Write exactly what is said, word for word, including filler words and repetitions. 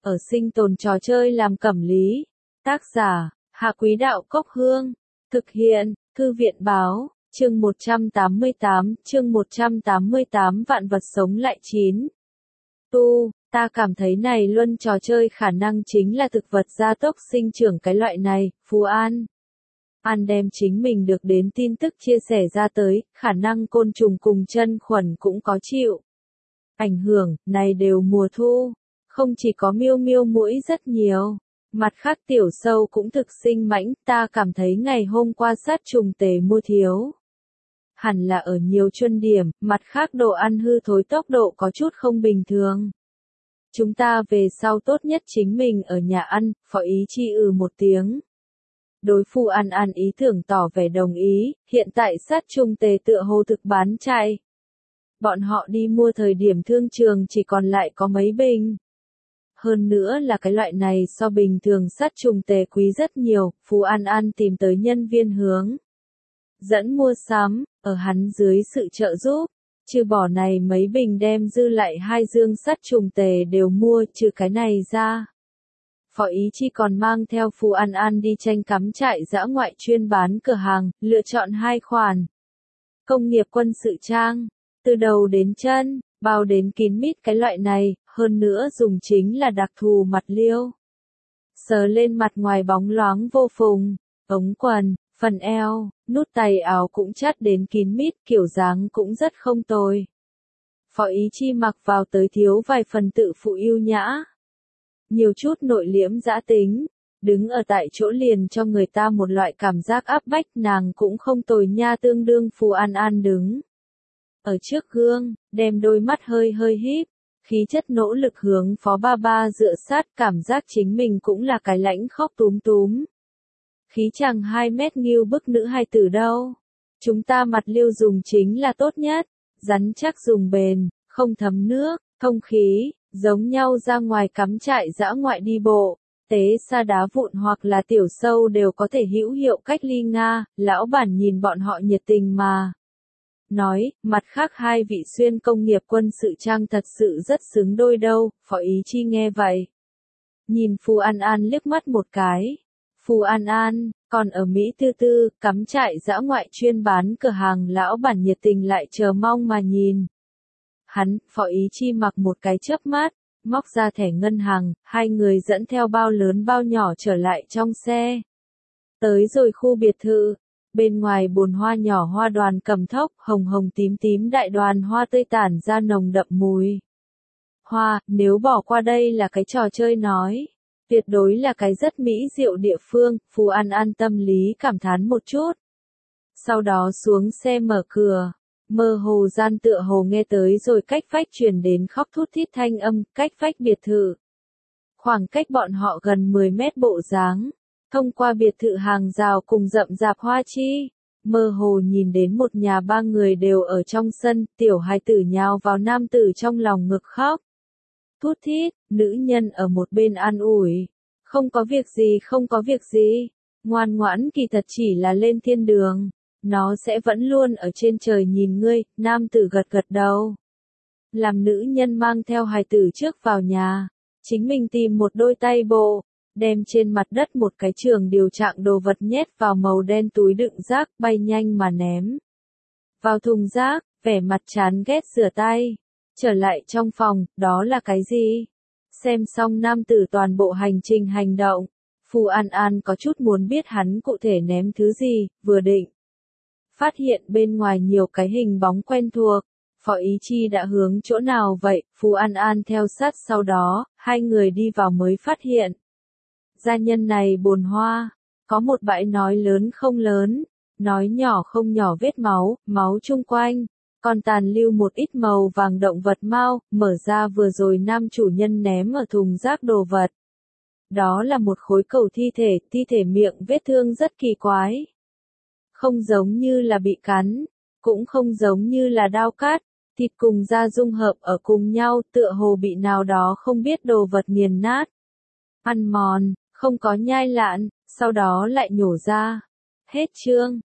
ở sinh tồn trò chơi làm cẩm lý. Tác giả, Hạ Quý Đạo Cốc Hương. Thực hiện, Thư viện Báo, chương một trăm tám mươi tám, chương một trăm tám mươi tám vạn vật sống lại chín. Tu, ta cảm thấy này luân trò chơi khả năng chính là thực vật gia tốc sinh trưởng cái loại này, Phú An. An đem chính mình được đến tin tức chia sẻ ra tới, khả năng côn trùng cùng chân khuẩn cũng có chịu. Ảnh hưởng, này đều mùa thu. Không chỉ có miêu miêu muỗi rất nhiều. Mặt khác tiểu sâu cũng thực sinh mãnh, ta cảm thấy ngày hôm qua sát trùng tề mua thiếu. Hẳn là ở nhiều chuân điểm, mặt khác đồ ăn hư thối tốc độ có chút không bình thường. Chúng ta về sau tốt nhất chính mình ở nhà ăn, Phó Ý Chi ừ một tiếng. Đối Phu An An ý tưởng tỏ vẻ đồng ý, hiện tại sát trùng tề tựa hồ thực bán chạy. Bọn họ đi mua thời điểm thương trường chỉ còn lại có mấy bình. Hơn nữa là cái loại này so bình thường sát trùng tề quý rất nhiều, Phú An An tìm tới nhân viên hướng. Dẫn mua sắm, ở hắn dưới sự trợ giúp, trừ bỏ này mấy bình đem dư lại hai dương sát trùng tề đều mua trừ cái này ra. Phó Ý Chi còn mang theo Phú An An đi tranh cắm trại dã ngoại chuyên bán cửa hàng, lựa chọn hai khoản. Công nghiệp quân sự trang, từ đầu đến chân, bao đến kín mít cái loại này, hơn nữa dùng chính là đặc thù mặt liêu. Sờ lên mặt ngoài bóng loáng vô phùng, ống quần, phần eo, nút tay áo cũng chắt đến kín mít, kiểu dáng cũng rất không tồi. Phó Ý Chi mặc vào tới thiếu vài phần tự phụ yêu nhã. Nhiều chút nội liễm dã tính, đứng ở tại chỗ liền cho người ta một loại cảm giác áp bách, nàng cũng không tồi nha, tương đương Phú An An đứng. Ở trước gương, đem đôi mắt hơi hơi híp, khí chất nỗ lực hướng Phó Ba Ba dựa sát, cảm giác chính mình cũng là cái lãnh khóc túm túm. Khí chàng hai mét nghiêu bức nữ hài tử đâu. Chúng ta mặt liêu dùng chính là tốt nhất, rắn chắc dùng bền, không thấm nước, thông khí, giống nhau ra ngoài cắm trại dã ngoại đi bộ, tế sa đá vụn hoặc là tiểu sâu đều có thể hữu hiệu cách ly Nga, lão bản nhìn bọn họ nhiệt tình mà. Nói, mặt khác hai vị xuyên công nghiệp quân sự trang thật sự rất xứng đôi đâu, Phó Ý Chi nghe vậy. Nhìn Phù An An liếc mắt một cái. Phù An An, còn ở Mỹ Tư Tư, cắm trại dã ngoại chuyên bán cửa hàng lão bản nhiệt tình lại chờ mong mà nhìn. Hắn, Phó Ý Chi mặc một cái chớp mắt, móc ra thẻ ngân hàng, hai người dẫn theo bao lớn bao nhỏ trở lại trong xe. Tới rồi khu biệt thự. Bên ngoài bồn hoa nhỏ hoa đoàn cầm thốc, hồng hồng tím tím đại đoàn hoa tươi tản ra nồng đậm mùi. Hoa, nếu bỏ qua đây là cái trò chơi nói, tuyệt đối là cái rất mỹ diệu địa phương, Phú An An tâm lý cảm thán một chút. Sau đó xuống xe mở cửa, mơ hồ gian tựa hồ nghe tới rồi cách vách truyền đến khóc thút thít thanh âm, cách vách biệt thự. Khoảng cách bọn họ gần mười mét bộ dáng. Thông qua biệt thự hàng rào cùng rậm rạp hoa chi, mơ hồ nhìn đến một nhà ba người đều ở trong sân, tiểu hài tử nhào vào nam tử trong lòng ngực khóc. Thút thít, nữ nhân ở một bên an ủi. Không có việc gì, không có việc gì. Ngoan ngoãn kỳ thật chỉ là lên thiên đường. Nó sẽ vẫn luôn ở trên trời nhìn ngươi, nam tử gật gật đầu. Làm nữ nhân mang theo hài tử trước vào nhà. Chính mình tìm một đôi tay bộ. Đem trên mặt đất một cái trường điều trạng đồ vật nhét vào màu đen túi đựng rác, bay nhanh mà ném vào thùng rác, vẻ mặt chán ghét rửa tay. Trở lại trong phòng, đó là cái gì? Xem xong nam tử toàn bộ hành trình hành động, Phù An An có chút muốn biết hắn cụ thể ném thứ gì, vừa định. Phát hiện bên ngoài nhiều cái hình bóng quen thuộc, Phó Ý Chi đã hướng chỗ nào vậy? Phù An An theo sát sau đó, hai người đi vào mới phát hiện. Gia nhân này bồn hoa, có một bãi nói lớn không lớn, nói nhỏ không nhỏ vết máu, máu chung quanh, còn tàn lưu một ít màu vàng động vật mau, mở ra vừa rồi nam chủ nhân ném ở thùng rác đồ vật. Đó là một khối cầu thi thể, thi thể miệng vết thương rất kỳ quái. Không giống như là bị cắn, cũng không giống như là đao cắt, thịt cùng da dung hợp ở cùng nhau, tựa hồ bị nào đó không biết đồ vật nghiền nát. Ăn mòn. Không có nhai lạn, sau đó lại nhổ ra. Hết chương.